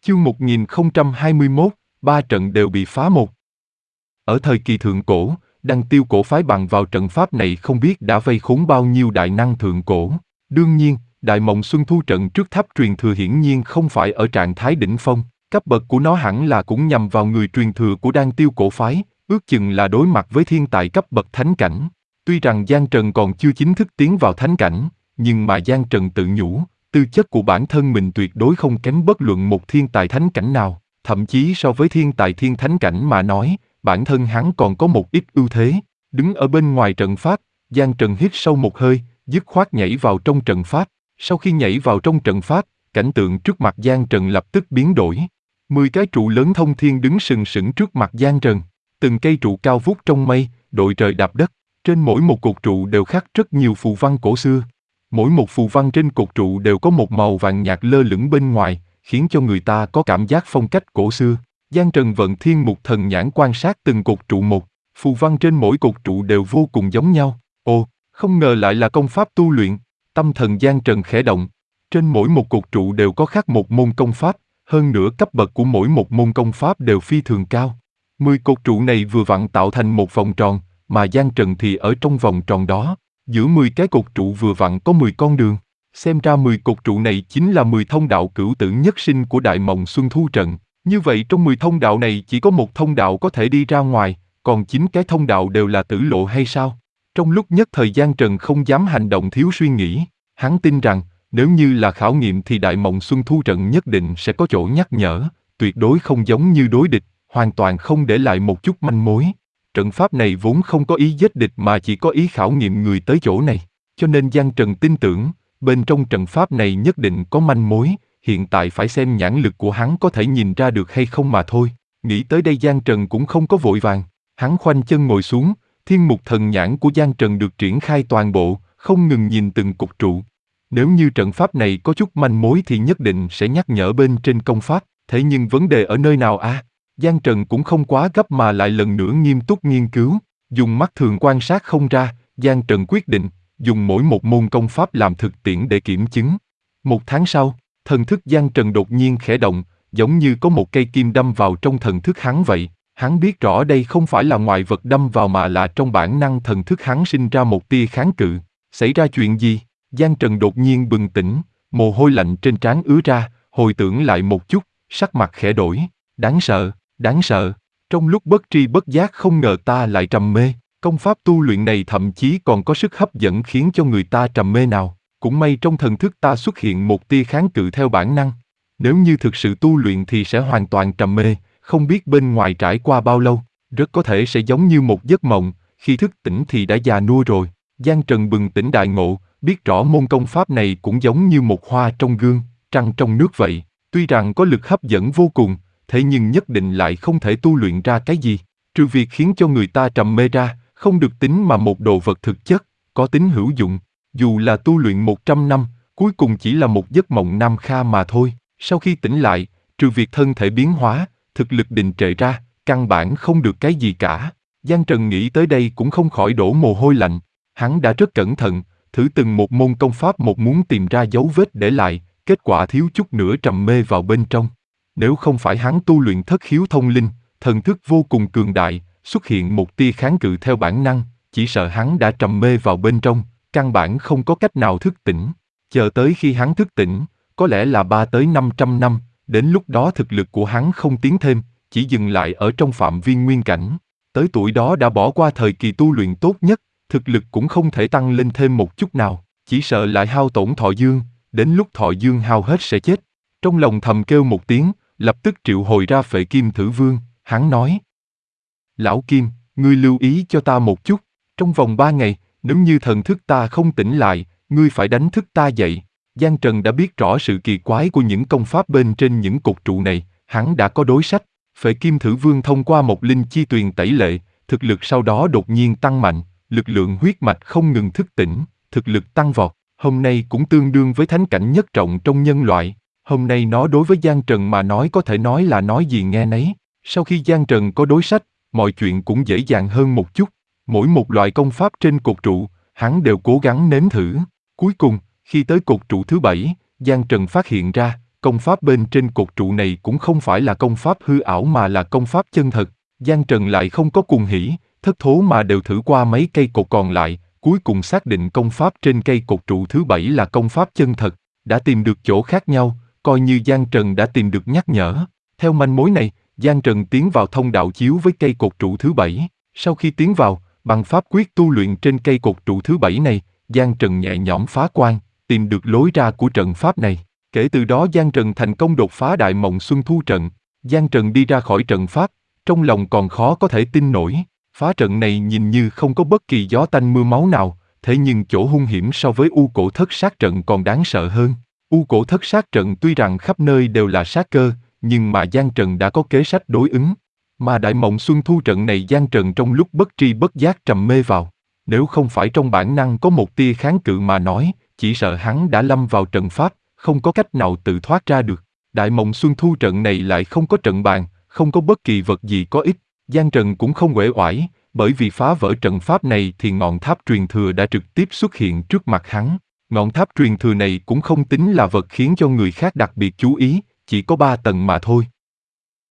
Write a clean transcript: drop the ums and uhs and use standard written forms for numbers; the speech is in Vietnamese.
Chương 1021, ba trận đều bị phá một. Ở thời kỳ thượng cổ, Đăng Tiêu cổ phái bằng vào trận pháp này không biết đã vây khốn bao nhiêu đại năng thượng cổ. Đương nhiên, Đại Mộng Xuân Thu trận trước tháp truyền thừa hiển nhiên không phải ở trạng thái đỉnh phong, cấp bậc của nó hẳn là cũng nhằm vào người truyền thừa của Đăng Tiêu cổ phái, ước chừng là đối mặt với thiên tài cấp bậc thánh cảnh. Tuy rằng Giang Trần còn chưa chính thức tiến vào thánh cảnh, nhưng mà Giang Trần tự nhủ, tư chất của bản thân mình tuyệt đối không kém bất luận một thiên tài thánh cảnh nào, thậm chí so với thiên tài thiên thánh cảnh mà nói, bản thân hắn còn có một ít ưu thế. Đứng ở bên ngoài trận pháp, Giang Trần hít sâu một hơi, dứt khoát nhảy vào trong trận pháp. Sau khi nhảy vào trong trận pháp, cảnh tượng trước mặt Giang Trần lập tức biến đổi. 10 cái trụ lớn thông thiên đứng sừng sững trước mặt Giang Trần. Từng cây trụ cao vút trong mây, đội trời đạp đất. Trên mỗi một cột trụ đều khắc rất nhiều phù văn cổ xưa. Mỗi một phù văn trên cột trụ đều có một màu vàng nhạt lơ lửng bên ngoài, khiến cho người ta có cảm giác phong cách cổ xưa. Giang Trần vận thiên mục thần nhãn quan sát từng cột trụ một, phù văn trên mỗi cột trụ đều vô cùng giống nhau. Ồ, không ngờ lại là công pháp tu luyện. Tâm thần Giang Trần khẽ động. Trên mỗi một cột trụ đều có khắc một môn công pháp, hơn nữa cấp bậc của mỗi một môn công pháp đều phi thường cao. 10 cột trụ này vừa vặn tạo thành một vòng tròn, mà Giang Trần thì ở trong vòng tròn đó. Giữa 10 cái cột trụ vừa vặn có 10 con đường. Xem ra 10 cột trụ này chính là 10 thông đạo cửu tử nhất sinh của Đại Mộng Xuân Thu trận. Như vậy trong 10 thông đạo này chỉ có một thông đạo có thể đi ra ngoài, còn 9 cái thông đạo đều là tử lộ hay sao? Trong lúc nhất thời Giang Trần không dám hành động thiếu suy nghĩ. Hắn tin rằng, nếu như là khảo nghiệm thì Đại Mộng Xuân Thu trận nhất định sẽ có chỗ nhắc nhở, tuyệt đối không giống như đối địch, hoàn toàn không để lại một chút manh mối. Trận pháp này vốn không có ý giết địch mà chỉ có ý khảo nghiệm người tới chỗ này. Cho nên Giang Trần tin tưởng, bên trong trận pháp này nhất định có manh mối, hiện tại phải xem nhãn lực của hắn có thể nhìn ra được hay không mà thôi. Nghĩ tới đây Giang Trần cũng không có vội vàng, hắn khoanh chân ngồi xuống, thiên mục thần nhãn của Giang Trần được triển khai toàn bộ, không ngừng nhìn từng cột trụ. Nếu như trận pháp này có chút manh mối thì nhất định sẽ nhắc nhở bên trên công pháp, thế nhưng vấn đề ở nơi nào à? Giang Trần cũng không quá gấp mà lại lần nữa nghiêm túc nghiên cứu, dùng mắt thường quan sát không ra, Giang Trần quyết định, dùng mỗi một môn công pháp làm thực tiễn để kiểm chứng. 1 tháng sau, thần thức Giang Trần đột nhiên khẽ động, giống như có một cây kim đâm vào trong thần thức hắn vậy. Hắn biết rõ đây không phải là ngoại vật đâm vào mà là trong bản năng thần thức hắn sinh ra một tia kháng cự. Xảy ra chuyện gì? Giang Trần đột nhiên bừng tỉnh, mồ hôi lạnh trên trán ứa ra, hồi tưởng lại một chút, sắc mặt khẽ đổi. Đáng sợ, đáng sợ. Trong lúc bất tri bất giác không ngờ ta lại trầm mê. Công pháp tu luyện này thậm chí còn có sức hấp dẫn khiến cho người ta trầm mê nào. Cũng may trong thần thức ta xuất hiện một tia kháng cự theo bản năng. Nếu như thực sự tu luyện thì sẽ hoàn toàn trầm mê, không biết bên ngoài trải qua bao lâu, rất có thể sẽ giống như một giấc mộng, khi thức tỉnh thì đã già nua rồi. Giang Trần bừng tỉnh đại ngộ, biết rõ môn công pháp này cũng giống như một hoa trong gương, trăng trong nước vậy. Tuy rằng có lực hấp dẫn vô cùng, thế nhưng nhất định lại không thể tu luyện ra cái gì, trừ việc khiến cho người ta trầm mê ra, không được tính mà một đồ vật thực chất, có tính hữu dụng. Dù là tu luyện 100 năm, cuối cùng chỉ là một giấc mộng nam kha mà thôi. Sau khi tỉnh lại, trừ việc thân thể biến hóa, thực lực đình trệ ra, căn bản không được cái gì cả. Giang Trần nghĩ tới đây cũng không khỏi đổ mồ hôi lạnh. Hắn đã rất cẩn thận, thử từng một môn công pháp một muốn tìm ra dấu vết để lại, kết quả thiếu chút nữa trầm mê vào bên trong. Nếu không phải hắn tu luyện thất khiếu thông linh, thần thức vô cùng cường đại, xuất hiện một tia kháng cự theo bản năng, chỉ sợ hắn đã trầm mê vào bên trong, căn bản không có cách nào thức tỉnh. Chờ tới khi hắn thức tỉnh, có lẽ là 3 tới 500 năm, đến lúc đó thực lực của hắn không tiến thêm, chỉ dừng lại ở trong phạm vi nguyên cảnh. Tới tuổi đó đã bỏ qua thời kỳ tu luyện tốt nhất, thực lực cũng không thể tăng lên thêm một chút nào, chỉ sợ lại hao tổn thọ dương, đến lúc thọ dương hao hết sẽ chết. Trong lòng thầm kêu một tiếng, lập tức triệu hồi ra Phệ Kim Thử Vương, hắn nói: Lão Kim, ngươi lưu ý cho ta một chút, trong vòng 3 ngày, nếu như thần thức ta không tỉnh lại, ngươi phải đánh thức ta dậy. Giang Trần đã biết rõ sự kỳ quái của những công pháp bên trên những cột trụ này, hắn đã có đối sách. Phệ Kim Thử Vương thông qua một linh chi tuyền tẩy lệ, thực lực sau đó đột nhiên tăng mạnh, lực lượng huyết mạch không ngừng thức tỉnh, thực lực tăng vọt, hôm nay cũng tương đương với thánh cảnh nhất trọng trong nhân loại. Hôm nay nó đối với Giang Trần mà nói có thể nói là nói gì nghe nấy. Sau khi Giang Trần có đối sách, mọi chuyện cũng dễ dàng hơn một chút. Mỗi một loại công pháp trên cột trụ, hắn đều cố gắng nếm thử. Cuối cùng, khi tới cột trụ thứ 7, Giang Trần phát hiện ra, công pháp bên trên cột trụ này cũng không phải là công pháp hư ảo mà là công pháp chân thật. Giang Trần lại không có cuồng hỉ, thất thố mà đều thử qua mấy cây cột còn lại, cuối cùng xác định công pháp trên cây cột trụ thứ 7 là công pháp chân thật. Đã tìm được chỗ khác nhau, coi như Giang Trần đã tìm được nhắc nhở. Theo manh mối này, Giang Trần tiến vào thông đạo chiếu với cây cột trụ thứ 7. Sau khi tiến vào, bằng pháp quyết tu luyện trên cây cột trụ thứ 7 này, Giang Trần nhẹ nhõm phá quan, tìm được lối ra của trận pháp này. Kể từ đó Giang Trần thành công đột phá Đại Mộng Xuân Thu trận. Giang Trần đi ra khỏi trận pháp, trong lòng còn khó có thể tin nổi. Phá trận này nhìn như không có bất kỳ gió tanh mưa máu nào, thế nhưng chỗ hung hiểm so với U Cổ Thất Sát trận còn đáng sợ hơn. U Cổ Thất Sát trận tuy rằng khắp nơi đều là sát cơ, nhưng mà Giang Trần đã có kế sách đối ứng. Mà Đại Mộng Xuân Thu trận này Giang Trần trong lúc bất tri bất giác trầm mê vào. Nếu không phải trong bản năng có một tia kháng cự mà nói, chỉ sợ hắn đã lâm vào trận pháp, không có cách nào tự thoát ra được. Đại Mộng Xuân Thu trận này lại không có trận bàn, không có bất kỳ vật gì có ích. Giang Trần cũng không uể oải, bởi vì phá vỡ trận pháp này thì ngọn tháp truyền thừa đã trực tiếp xuất hiện trước mặt hắn. Ngọn tháp truyền thừa này cũng không tính là vật khiến cho người khác đặc biệt chú ý, chỉ có 3 tầng mà thôi.